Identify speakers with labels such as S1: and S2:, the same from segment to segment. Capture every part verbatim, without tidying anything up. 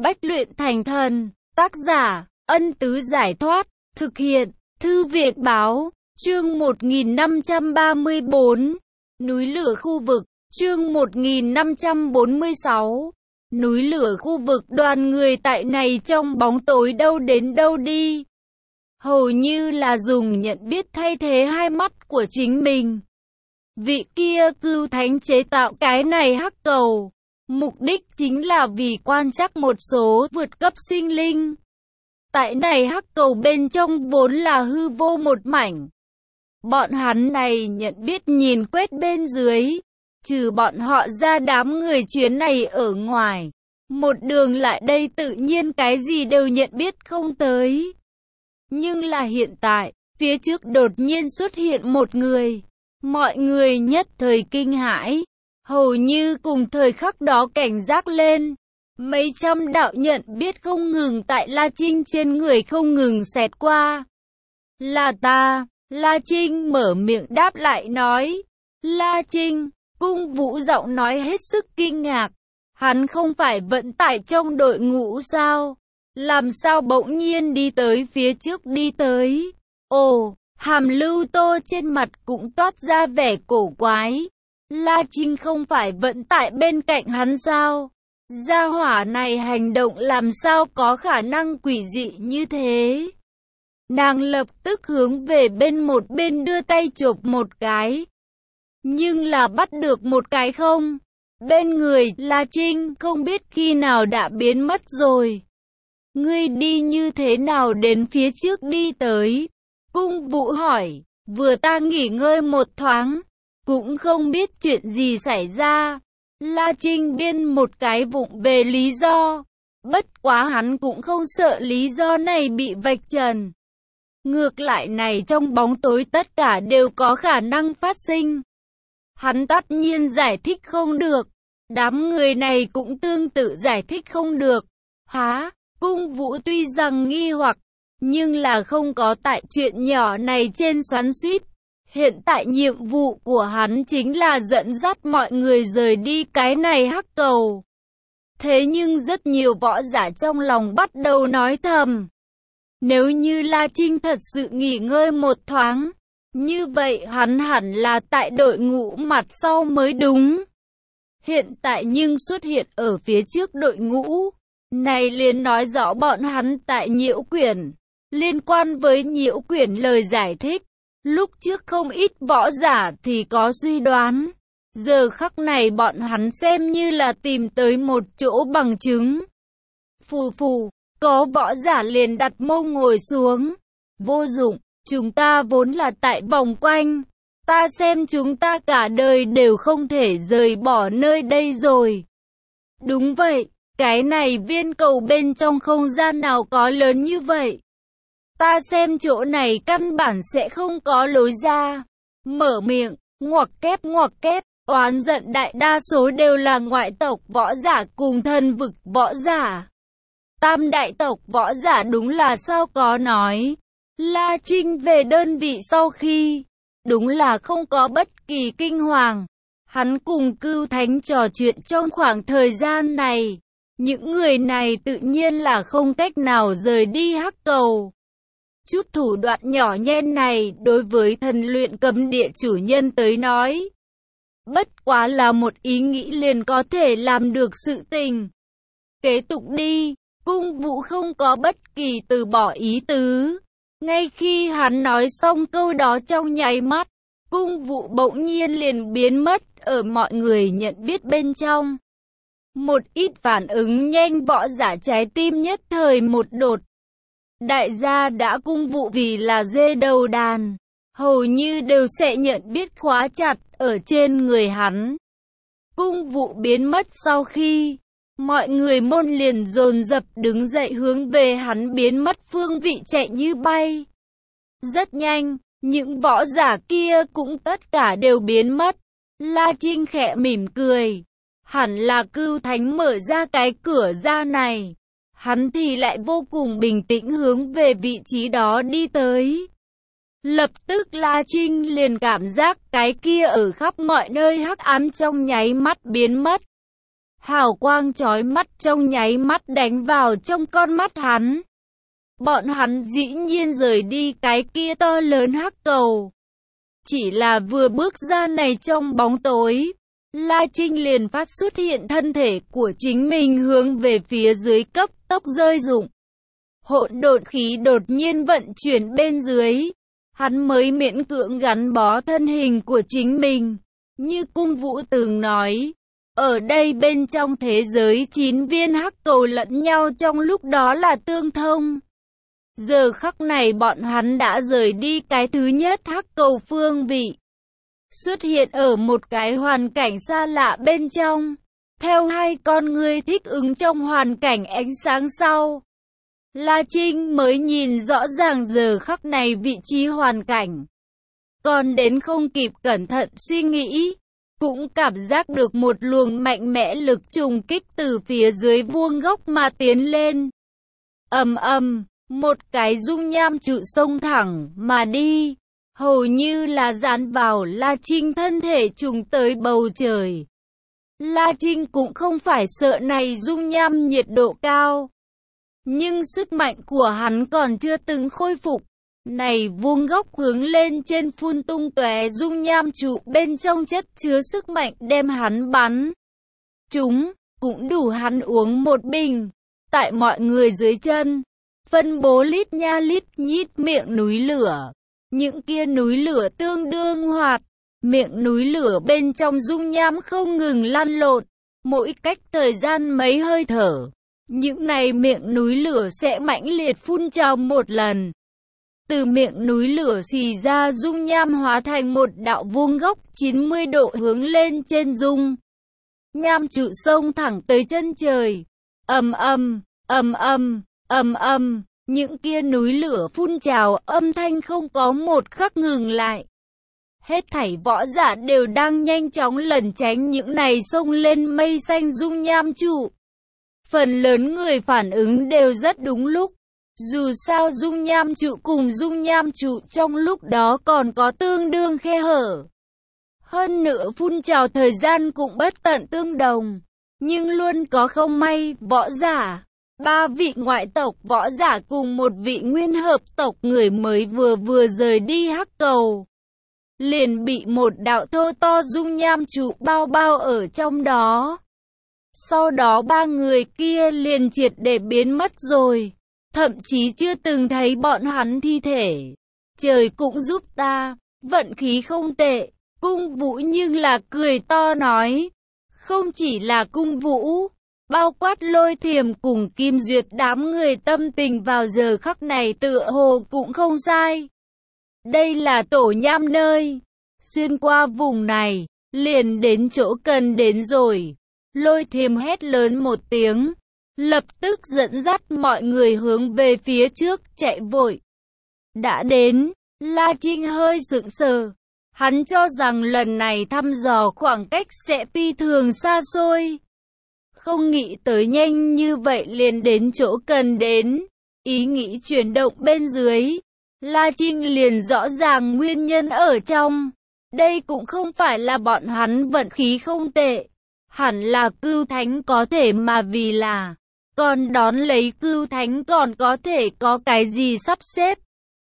S1: Bách luyện thành thần. Tác giả, Ân Tứ Giải Thoát. Thực hiện, Thư viện Báo. Chương một nghìn năm trăm ba mươi bốn. Núi lửa khu vực. Chương một nghìn năm trăm bốn mươi sáu. Núi lửa khu vực. Đoàn người tại này trong bóng tối đâu đến đâu đi. Hầu như là dùng nhận biết thay thế hai mắt của chính mình. Vị kia cưu thánh chế tạo cái này hắc cầu. Mục đích chính là vì quan trắc một số vượt cấp sinh linh. Tại này hắc cầu bên trong vốn là hư vô một mảnh. Bọn hắn này nhận biết nhìn quét bên dưới. Trừ bọn họ ra đám người chuyến này ở ngoài. Một đường lại đây tự nhiên cái gì đều nhận biết không tới. Nhưng là hiện tại, phía trước đột nhiên xuất hiện một người. Mọi người nhất thời kinh hãi. Hầu như cùng thời khắc đó cảnh giác lên. Mấy trăm đạo nhận biết không ngừng tại La Trinh trên người không ngừng xẹt qua. Là ta, La Trinh mở miệng đáp lại nói. La Trinh, Cung Vũ giọng nói hết sức kinh ngạc. Hắn không phải vận tải trong đội ngũ sao? Làm sao bỗng nhiên đi tới phía trước đi tới? Ồ, Hàm Lưu Tô trên mặt cũng toát ra vẻ cổ quái. La Trinh không phải vận tải bên cạnh hắn sao? Gia hỏa này hành động làm sao có khả năng quỷ dị như thế? Nàng lập tức hướng về bên một bên đưa tay chộp một cái. Nhưng là bắt được một cái không? Bên người La Trinh không biết khi nào đã biến mất rồi. Ngươi đi như thế nào đến phía trước đi tới? Cung Vũ hỏi, vừa ta nghỉ ngơi một thoáng, cũng không biết chuyện gì xảy ra. La Trinh biên một cái vụng về lý do, bất quá hắn cũng không sợ lý do này bị vạch trần. Ngược lại này trong bóng tối tất cả đều có khả năng phát sinh. Hắn tất nhiên giải thích không được, đám người này cũng tương tự giải thích không được. Hả? Cung Vũ tuy rằng nghi hoặc, nhưng là không có tại chuyện nhỏ này trên xoắn xuýt. Hiện tại nhiệm vụ của hắn chính là dẫn dắt mọi người rời đi cái này hắc cầu. Thế nhưng rất nhiều võ giả trong lòng bắt đầu nói thầm. Nếu như La Trinh thật sự nghỉ ngơi một thoáng, như vậy hắn hẳn là tại đội ngũ mặt sau mới đúng. Hiện tại nhưng xuất hiện ở phía trước đội ngũ. Này liền nói rõ bọn hắn tại Nhiễu Quyển. Liên quan với Nhiễu Quyển lời giải thích, lúc trước không ít võ giả thì có suy đoán. Giờ khắc này bọn hắn xem như là tìm tới một chỗ bằng chứng. Phù phù, có võ giả liền đặt mông ngồi xuống. Vô dụng, chúng ta vốn là tại vòng quanh. Ta xem chúng ta cả đời đều không thể rời bỏ nơi đây rồi. Đúng vậy, cái này viên cầu bên trong không gian nào có lớn như vậy. Ta xem chỗ này căn bản sẽ không có lối ra. Mở miệng, ngoặc kép ngoặc kép, oán giận đại đa số đều là ngoại tộc võ giả cùng thân vực võ giả. Tam đại tộc võ giả đúng là sao có nói. La Trinh về đơn vị sau khi, đúng là không có bất kỳ kinh hoàng. Hắn cùng Cưu Thánh trò chuyện trong khoảng thời gian này. Những người này tự nhiên là không cách nào rời đi hắc cầu. Chút thủ đoạn nhỏ nhen này đối với thần luyện cấm địa chủ nhân tới nói, bất quá là một ý nghĩ liền có thể làm được sự tình. Kế tục đi, Cung Vũ không có bất kỳ từ bỏ ý tứ. Ngay khi hắn nói xong câu đó trong nháy mắt, Cung Vũ bỗng nhiên liền biến mất ở mọi người nhận biết bên trong. Một ít phản ứng nhanh võ giả trái tim nhất thời một đột. Đại gia đã Cung Vũ vì là dê đầu đàn, hầu như đều sẽ nhận biết khóa chặt ở trên người hắn. Cung Vũ biến mất sau khi, mọi người môn liền dồn dập đứng dậy hướng về hắn biến mất phương vị chạy như bay. Rất nhanh, những võ giả kia cũng tất cả đều biến mất. La Trinh khẽ mỉm cười. Hẳn là Cưu Thánh mở ra cái cửa ra này. Hắn thì lại vô cùng bình tĩnh hướng về vị trí đó đi tới. Lập tức La Trinh liền cảm giác cái kia ở khắp mọi nơi hắc ám trong nháy mắt biến mất. Hào quang chói mắt trong nháy mắt đánh vào trong con mắt hắn. Bọn hắn dĩ nhiên rời đi cái kia to lớn hắc cầu. Chỉ là vừa bước ra này trong bóng tối, La Trinh liền phát xuất hiện thân thể của chính mình hướng về phía dưới cấp tốc rơi rụng. Hỗn độn khí đột nhiên vận chuyển bên dưới, hắn mới miễn cưỡng gắn bó thân hình của chính mình. Như Cung Vũ từng nói, ở đây bên trong thế giới chín viên hắc cầu lẫn nhau trong lúc đó là tương thông. Giờ khắc này bọn hắn đã rời đi cái thứ nhất hắc cầu phương vị, xuất hiện ở một cái hoàn cảnh xa lạ bên trong. Theo hai con người thích ứng trong hoàn cảnh ánh sáng sau, La Trinh mới nhìn rõ ràng giờ khắc này vị trí hoàn cảnh. Còn đến không kịp cẩn thận suy nghĩ, cũng cảm giác được một luồng mạnh mẽ lực trùng kích từ phía dưới vuông góc mà tiến lên. Ầm ầm, một cái dung nham trụ xông thẳng mà đi, hầu như là dán vào La Trinh thân thể trùng tới bầu trời. La Trinh cũng không phải sợ này dung nham nhiệt độ cao, nhưng sức mạnh của hắn còn chưa từng khôi phục. Này vuông góc hướng lên trên phun tung tóe dung nham trụ bên trong chất chứa sức mạnh đem hắn bắn. Chúng cũng đủ hắn uống một bình. Tại mọi người dưới chân, phân bố lít nha lít nhít miệng núi lửa. Những kia núi lửa tương đương hoạt, miệng núi lửa bên trong dung nham không ngừng lăn lộn, mỗi cách thời gian mấy hơi thở. Những này miệng núi lửa sẽ mãnh liệt phun trào một lần. Từ miệng núi lửa xì ra dung nham hóa thành một đạo vuông góc chín mươi độ hướng lên trên dung nham trụ sông thẳng tới chân trời. Ầm ầm, ầm ầm, ầm ầm, những kia núi lửa phun trào âm thanh không có một khắc ngừng lại. Hết thảy võ giả đều đang nhanh chóng lẩn tránh những này xông lên mây xanh dung nham trụ. Phần lớn người phản ứng đều rất đúng lúc. Dù sao dung nham trụ cùng dung nham trụ trong lúc đó còn có tương đương khe hở. Hơn nữa phun trào thời gian cũng bất tận tương đồng. Nhưng luôn có không may, võ giả. Ba vị ngoại tộc võ giả cùng một vị nguyên hợp tộc người mới vừa vừa rời đi hắc cầu, liền bị một đạo thô to dung nham trụ bao bao ở trong đó. Sau đó ba người kia liền triệt để biến mất rồi. Thậm chí chưa từng thấy bọn hắn thi thể. Trời cũng giúp ta, vận khí không tệ. Cung Vũ nhưng là cười to nói. Không chỉ là Cung Vũ, bao quát Lôi Thiềm cùng Kim Duyệt đám người tâm tình vào giờ khắc này tựa hồ cũng không sai. Đây là tổ nham nơi. Xuyên qua vùng này, liền đến chỗ cần đến rồi. Lôi Thiềm hét lớn một tiếng, lập tức dẫn dắt mọi người hướng về phía trước chạy vội. Đã đến, La Trinh hơi sững sờ. Hắn cho rằng lần này thăm dò khoảng cách sẽ phi thường xa xôi. Không nghĩ tới nhanh như vậy liền đến chỗ cần đến. Ý nghĩ chuyển động bên dưới, La Trinh liền rõ ràng nguyên nhân ở trong. Đây cũng không phải là bọn hắn vận khí không tệ. Hẳn là Cưu Thánh có thể mà vì là. Còn đón lấy Cưu Thánh còn có thể có cái gì sắp xếp.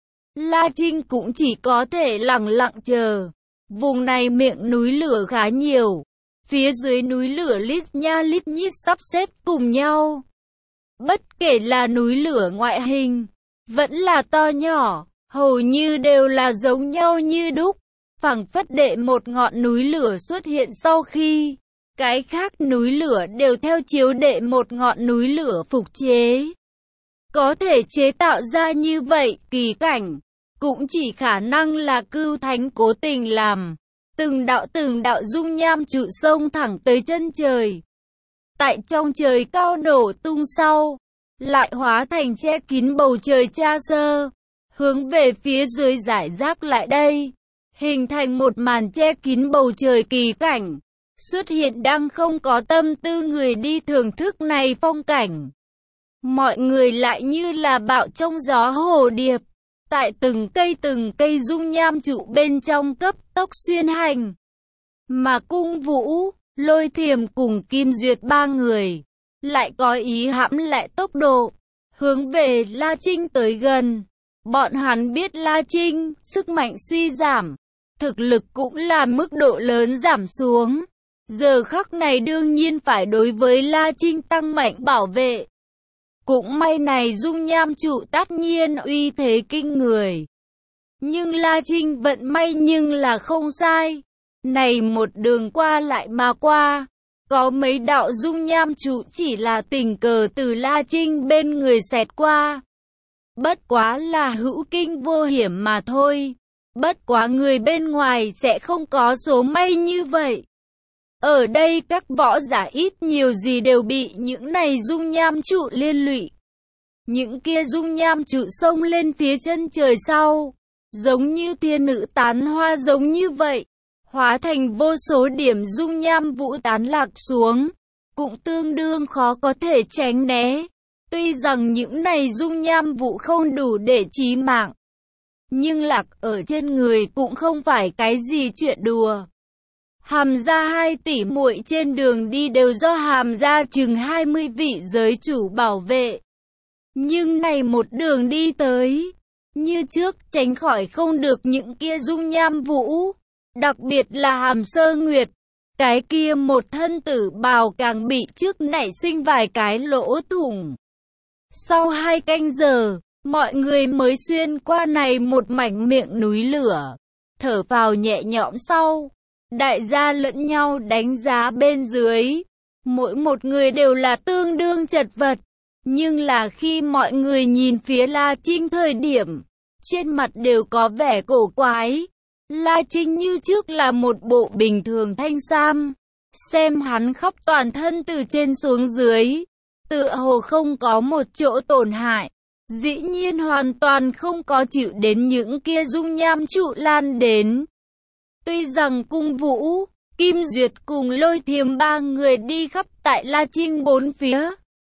S1: La Trinh cũng chỉ có thể lặng lặng chờ. Vùng này miệng núi lửa khá nhiều. Phía dưới núi lửa lít nha lít nhít sắp xếp cùng nhau. Bất kể là núi lửa ngoại hình, vẫn là to nhỏ, hầu như đều là giống nhau như đúc. Phảng phất đệ một ngọn núi lửa xuất hiện sau khi cái khác núi lửa đều theo chiếu đệ một ngọn núi lửa phục chế. Có thể chế tạo ra như vậy kỳ cảnh, cũng chỉ khả năng là Cưu Thánh cố tình làm. Từng đạo từng đạo dung nham trụ sông thẳng tới chân trời. Tại trong trời cao nổ tung sau, lại hóa thành che kín bầu trời cha sơ, hướng về phía dưới giải rác lại đây, hình thành một màn che kín bầu trời kỳ cảnh. Xuất hiện đang không có tâm tư người đi thưởng thức này phong cảnh. Mọi người lại như là bão trong gió hồ điệp, tại từng cây từng cây dung nham trụ bên trong cấp tốc xuyên hành. Mà Cung Vũ, Lôi Thiềm cùng Kim Duyệt ba người, lại có ý hãm lại tốc độ, hướng về La Trinh tới gần. Bọn hắn biết La Trinh, sức mạnh suy giảm, thực lực cũng là mức độ lớn giảm xuống. Giờ khắc này đương nhiên phải đối với La Trinh tăng mạnh bảo vệ. Cũng may này dung nham trụ tất nhiên uy thế kinh người. Nhưng La Trinh vận may nhưng là không sai. Này một đường qua lại mà qua, có mấy đạo dung nham trụ chỉ là tình cờ từ La Trinh bên người xẹt qua. Bất quá là hữu kinh vô hiểm mà thôi. Bất quá người bên ngoài sẽ không có số may như vậy. Ở đây các võ giả ít nhiều gì đều bị những này dung nham trụ liên lụy. Những kia dung nham trụ xông lên phía chân trời sau, giống như thiên nữ tán hoa giống như vậy, hóa thành vô số điểm dung nham vũ tán lạc xuống, cũng tương đương khó có thể tránh né. Tuy rằng những này dung nham vũ không đủ để chí mạng, nhưng lạc ở trên người cũng không phải cái gì chuyện đùa. Hàm gia hai tỷ muội trên đường đi đều do Hàm gia chừng hai mươi vị giới chủ bảo vệ. Nhưng này một đường đi tới, như trước tránh khỏi không được những kia dung nham vũ. Đặc biệt là Hàm Sơ Nguyệt, cái kia một thân tử bào càng bị trước nảy sinh vài cái lỗ thủng. Sau hai canh giờ, mọi người mới xuyên qua này một mảnh miệng núi lửa, thở vào nhẹ nhõm sau. Đại gia lẫn nhau đánh giá bên dưới, mỗi một người đều là tương đương chật vật. Nhưng là khi mọi người nhìn phía La Trinh thời điểm, trên mặt đều có vẻ cổ quái. La Trinh như trước là một bộ bình thường thanh sam, xem hắn khắp toàn thân từ trên xuống dưới, tựa hồ không có một chỗ tổn hại, dĩ nhiên hoàn toàn không có chịu đến những kia dung nham trụ lan đến. Tuy rằng Cung Vũ, Kim Duyệt cùng Lôi Thiềm ba người đi khắp tại La Trinh bốn phía,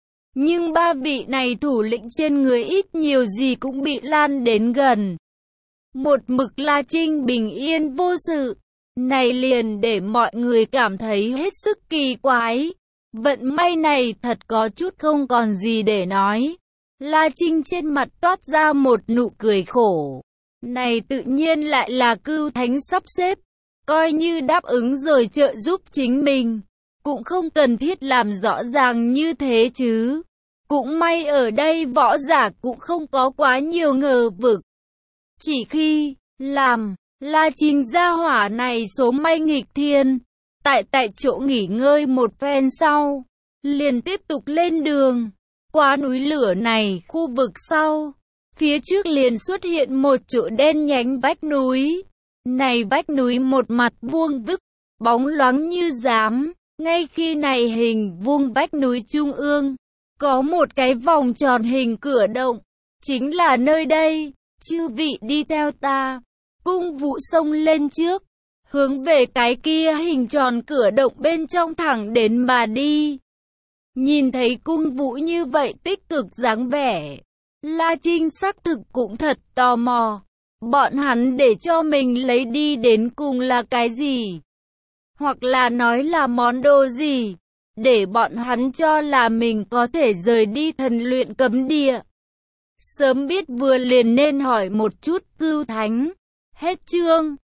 S1: nhưng ba vị này thủ lĩnh trên người ít nhiều gì cũng bị lan đến gần. Một mực La Trinh bình yên vô sự, này liền để mọi người cảm thấy hết sức kỳ quái. Vận may này thật có chút không còn gì để nói. La Trinh trên mặt toát ra một nụ cười khổ. Này tự nhiên lại là Cưu Thánh sắp xếp, coi như đáp ứng rồi trợ giúp chính mình, cũng không cần thiết làm rõ ràng như thế chứ. Cũng may ở đây võ giả cũng không có quá nhiều ngờ vực. Chỉ khi làm La Trinh gia hỏa này số may nghịch thiên, tại tại chỗ nghỉ ngơi một phen sau, liền tiếp tục lên đường. Qua núi lửa này, khu vực sau, phía trước liền xuất hiện một chỗ đen nhánh vách núi. Này vách núi một mặt vuông vức, bóng loáng như giám. Ngay khi này hình vuông vách núi trung ương, có một cái vòng tròn hình cửa động, chính là nơi đây. Chư vị đi theo ta. Cung Vũ xông lên trước, hướng về cái kia hình tròn cửa động bên trong thẳng đến mà đi. Nhìn thấy Cung Vũ như vậy tích cực dáng vẻ, La Trinh xác thực cũng thật tò mò. Bọn hắn để cho mình lấy đi đến cùng là cái gì? Hoặc là nói là món đồ gì? Để bọn hắn cho là mình có thể rời đi thần luyện cấm địa. Sớm biết vừa liền nên hỏi một chút Cưu Thánh. Hết chương.